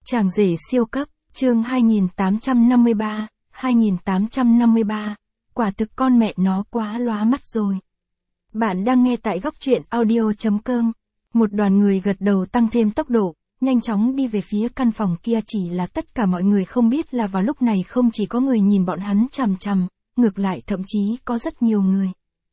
Chàng rể siêu cấp, chương 2853, quả thực con mẹ nó quá lóa mắt rồi. Bạn đang nghe tại góc truyện audio.com. Một đoàn người gật đầu tăng thêm tốc độ, nhanh chóng đi về phía căn phòng kia, chỉ là tất cả mọi người không biết là vào lúc này không chỉ có người nhìn bọn hắn chằm chằm, ngược lại thậm chí có rất nhiều người.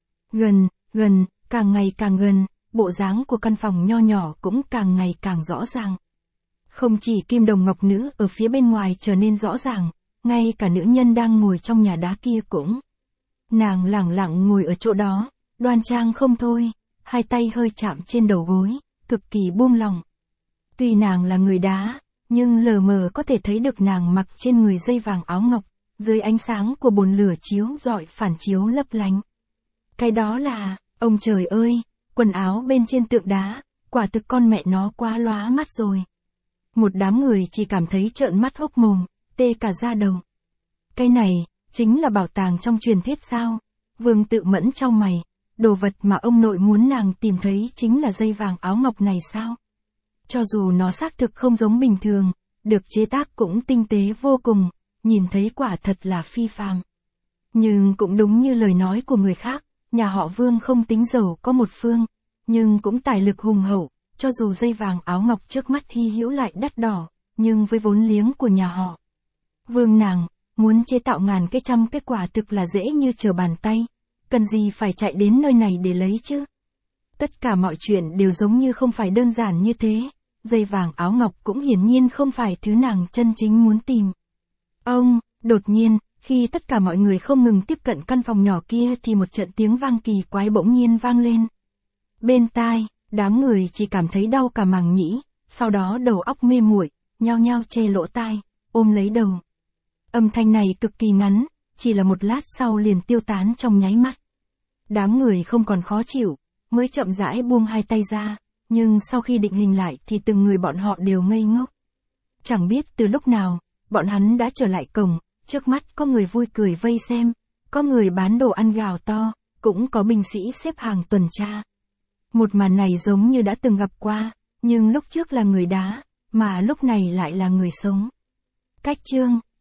Gần, càng ngày càng gần, bộ dáng của căn phòng nho nhỏ cũng càng ngày càng rõ ràng. Không chỉ kim đồng ngọc nữ ở phía bên ngoài trở nên rõ ràng, ngay cả nữ nhân đang ngồi trong nhà đá kia cũng. Nàng lẳng lặng ngồi ở chỗ đó, đoan trang không thôi, hai tay hơi chạm trên đầu gối, cực kỳ buông lỏng. Tuy nàng là người đá, nhưng lờ mờ có thể thấy được nàng mặc trên người dây vàng áo ngọc, dưới ánh sáng của bồn lửa chiếu rọi phản chiếu lấp lánh. Cái đó là, ông trời ơi, quần áo bên trên tượng đá, quả thực con mẹ nó quá lóa mắt rồi. Một đám người chỉ cảm thấy trợn mắt hốc mồm, tê cả da đầu. Cái này, chính là bảo tàng trong truyền thuyết sao? Vương Tự Mẫn chau mày, đồ vật mà ông nội muốn nàng tìm thấy chính là dây vàng áo ngọc này sao? Cho dù nó xác thực không giống bình thường, được chế tác cũng tinh tế vô cùng, nhìn thấy quả thật là phi phàm. Nhưng cũng đúng như lời nói của người khác, nhà họ Vương không tính giàu có một phương, nhưng cũng tài lực hùng hậu. Cho dù dây vàng áo ngọc trước mắt hy hữu lại đắt đỏ, nhưng với vốn liếng của nhà họ Vương nàng, muốn chế tạo ngàn cái trăm cái quả thực là dễ như trở bàn tay, cần gì phải chạy đến nơi này để lấy chứ. Tất cả mọi chuyện đều giống như không phải đơn giản như thế, dây vàng áo ngọc cũng hiển nhiên không phải thứ nàng chân chính muốn tìm. Đột nhiên, khi tất cả mọi người không ngừng tiếp cận căn phòng nhỏ kia thì một trận tiếng vang kỳ quái bỗng nhiên vang lên. Bên tai, đám người chỉ cảm thấy đau cả màng nhĩ, sau đó đầu óc mê muội, nhao nhao che lỗ tai, ôm lấy đầu. Âm thanh này cực kỳ ngắn, chỉ là một lát sau liền tiêu tán trong nháy mắt. Đám người không còn khó chịu, mới chậm rãi buông hai tay ra, nhưng sau khi định hình lại thì từng người bọn họ đều ngây ngốc. Chẳng biết từ lúc nào, bọn hắn đã trở lại cổng, trước mắt có người vui cười vây xem, có người bán đồ ăn gào to, cũng có binh sĩ xếp hàng tuần tra. Một màn này giống như đã từng gặp qua, nhưng lúc trước là người đá, mà lúc này lại là người sống. Cách chương